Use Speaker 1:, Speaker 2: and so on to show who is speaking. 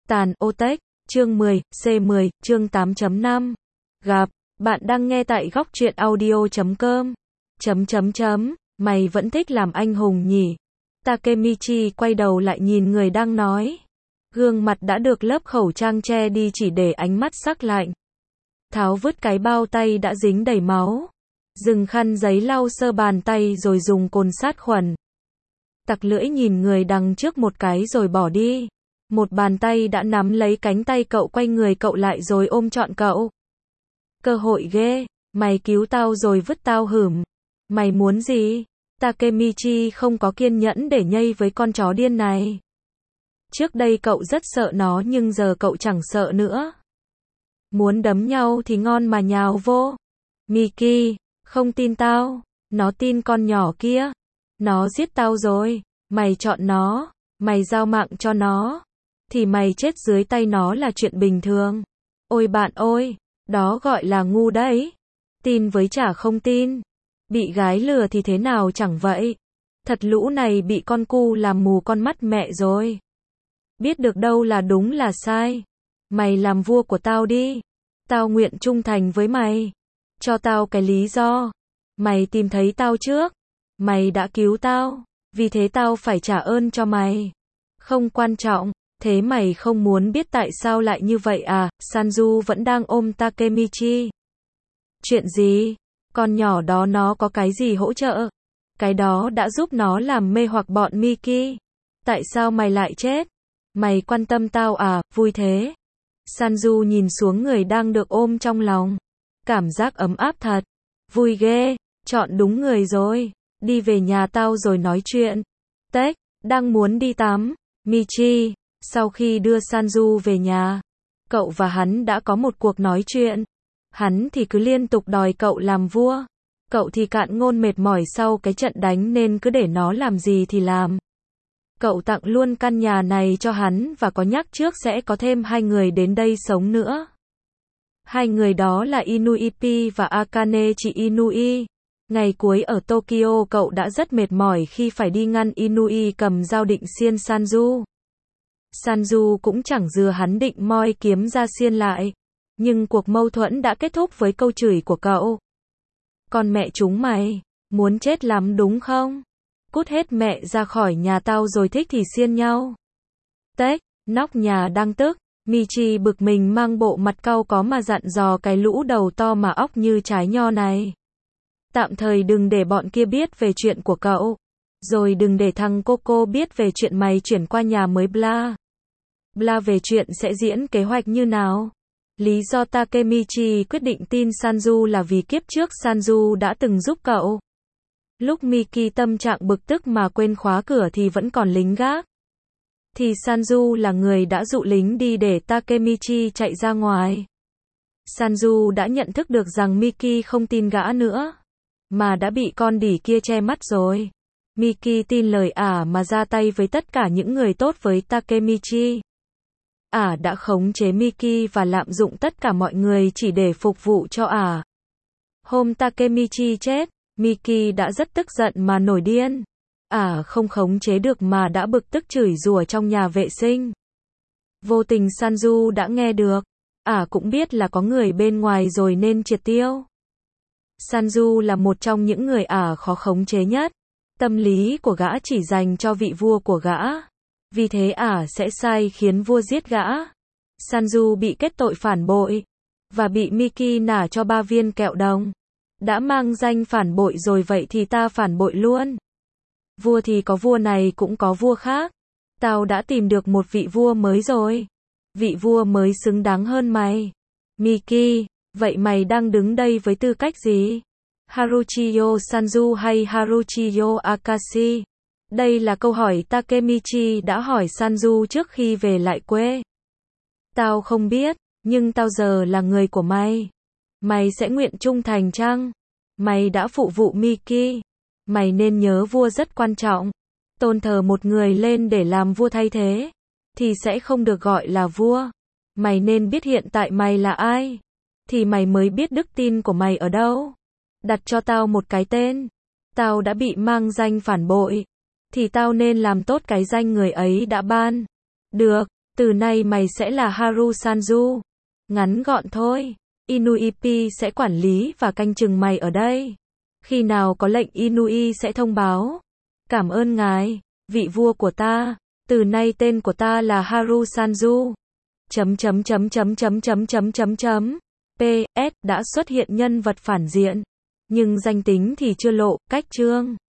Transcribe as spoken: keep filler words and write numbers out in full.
Speaker 1: Tàn ô tech, chương mười, C mười, chương tám chấm năm. Gặp, bạn đang nghe tại góc truyện audio chấm com. Chấm chấm chấm, mày vẫn thích làm anh hùng nhỉ? Takemichi quay đầu lại nhìn người đang nói. Gương mặt đã được lớp khẩu trang che đi chỉ để ánh mắt sắc lạnh. Tháo vứt cái bao tay đã dính đầy máu. Dừng khăn giấy lau sơ bàn tay rồi dùng cồn sát khuẩn. Tặc lưỡi nhìn người đằng trước một cái rồi bỏ đi. Một bàn tay đã nắm lấy cánh tay cậu, quay người cậu lại rồi ôm trọn cậu. Cơ hội ghê, mày cứu tao rồi vứt tao hửm. Mày muốn gì? Takemichi không có kiên nhẫn để nhây với con chó điên này. Trước đây cậu rất sợ nó nhưng giờ cậu chẳng sợ nữa. Muốn đấm nhau thì ngon mà nhào vô. Miki, không tin tao, nó tin con nhỏ kia. Nó giết tao rồi, mày chọn nó, mày giao mạng cho nó, thì mày chết dưới tay nó là chuyện bình thường. Ôi bạn ơi, đó gọi là ngu đấy. Tin với chả không tin. Bị gái lừa thì thế nào chẳng vậy. Thật lũ này bị con cu làm mù con mắt mẹ rồi. Biết được đâu là đúng là sai. Mày làm vua của tao đi. Tao nguyện trung thành với mày. Cho tao cái lý do. Mày tìm thấy tao trước. Mày đã cứu tao. Vì thế tao phải trả ơn cho mày. Không quan trọng. Thế mày không muốn biết tại sao lại như vậy à? Sanju vẫn đang ôm Takemichi. Chuyện gì? Con nhỏ đó nó có cái gì hỗ trợ? Cái đó đã giúp nó làm mê hoặc bọn Miki. Tại sao mày lại chết? Mày quan tâm tao à? Vui thế. Sanju nhìn xuống người đang được ôm trong lòng. Cảm giác ấm áp thật. Vui ghê. Chọn đúng người rồi. Đi về nhà tao rồi nói chuyện. Tech, đang muốn đi tắm. Michi. Sau khi đưa Sanju về nhà, cậu và hắn đã có một cuộc nói chuyện. Hắn thì cứ liên tục đòi cậu làm vua. Cậu thì cạn ngôn mệt mỏi sau cái trận đánh nên cứ để nó làm gì thì làm. Cậu tặng luôn căn nhà này cho hắn và có nhắc trước sẽ có thêm hai người đến đây sống nữa. Hai người đó là Inuipi và Akane chị Inui. Ngày cuối ở Tokyo cậu đã rất mệt mỏi khi phải đi ngăn Inui cầm dao định xiên Sanju. Sanju cũng chẳng dừa hắn định moi kiếm ra xiên lại. Nhưng cuộc mâu thuẫn đã kết thúc với câu chửi của cậu. Con mẹ chúng mày, muốn chết lắm đúng không? Cút hết mẹ ra khỏi nhà tao rồi thích thì xiên nhau. Tech, nóc nhà đang tức. Michi bực mình mang bộ mặt cau có mà dặn dò cái lũ đầu to mà óc như trái nho này. Tạm thời đừng để bọn kia biết về chuyện của cậu. Rồi đừng để thằng Coco biết về chuyện mày chuyển qua nhà mới bla. Bla về chuyện sẽ diễn kế hoạch như nào. Lý do Takemichi quyết định tin Sanju là vì kiếp trước Sanju đã từng giúp cậu. Lúc Miki tâm trạng bực tức mà quên khóa cửa thì vẫn còn lính gác. Thì Sanju là người đã dụ lính đi để Takemichi chạy ra ngoài. Sanju đã nhận thức được rằng Miki không tin gã nữa. Mà đã bị con đỉ kia che mắt rồi. Miki tin lời ả mà ra tay với tất cả những người tốt với Takemichi. Ả đã khống chế Miki và lạm dụng tất cả mọi người chỉ để phục vụ cho ả. Hôm Takemichi chết, Miki đã rất tức giận mà nổi điên. Ả không khống chế được mà đã bực tức chửi rủa trong nhà vệ sinh. Vô tình Sanju đã nghe được. Ả cũng biết là có người bên ngoài rồi nên triệt tiêu. Sanju là một trong những người ả khó khống chế nhất. Tâm lý của gã chỉ dành cho vị vua của gã. Vì thế ả sẽ sai khiến vua giết gã. Sanju bị kết tội phản bội. Và bị Miki nả cho ba viên kẹo đồng. Đã mang danh phản bội rồi vậy thì ta phản bội luôn. Vua thì có vua này cũng có vua khác. Tao đã tìm được một vị vua mới rồi. Vị vua mới xứng đáng hơn mày. Miki, vậy mày đang đứng đây với tư cách gì? Haruchiyo Sanju hay Haruchiyo Akashi? Đây là câu hỏi Takemichi đã hỏi Sanju trước khi về lại quê. Tao không biết, nhưng tao giờ là người của mày. Mày sẽ nguyện trung thành chăng? Mày đã phụ vụ Miki. Mày nên nhớ vua rất quan trọng. Tôn thờ một người lên để làm vua thay thế, thì sẽ không được gọi là vua. Mày nên biết hiện tại mày là ai. Thì mày mới biết đức tin của mày ở đâu. Đặt cho tao một cái tên. Tao đã bị mang danh phản bội. Thì tao nên làm tốt cái danh người ấy đã ban. Được, Từ nay mày sẽ là Haru Sanju. Ngắn gọn thôi. Inuipi sẽ quản lý và canh chừng mày ở đây. Khi nào có lệnh Inui sẽ thông báo. Cảm ơn ngài, vị vua của ta. Từ nay tên của ta là Haru Sanju. Chấm chấm chấm chấm chấm chấm chấm chấm chấm. pê ét đã xuất hiện nhân vật phản diện, nhưng danh tính thì chưa lộ, cách chương.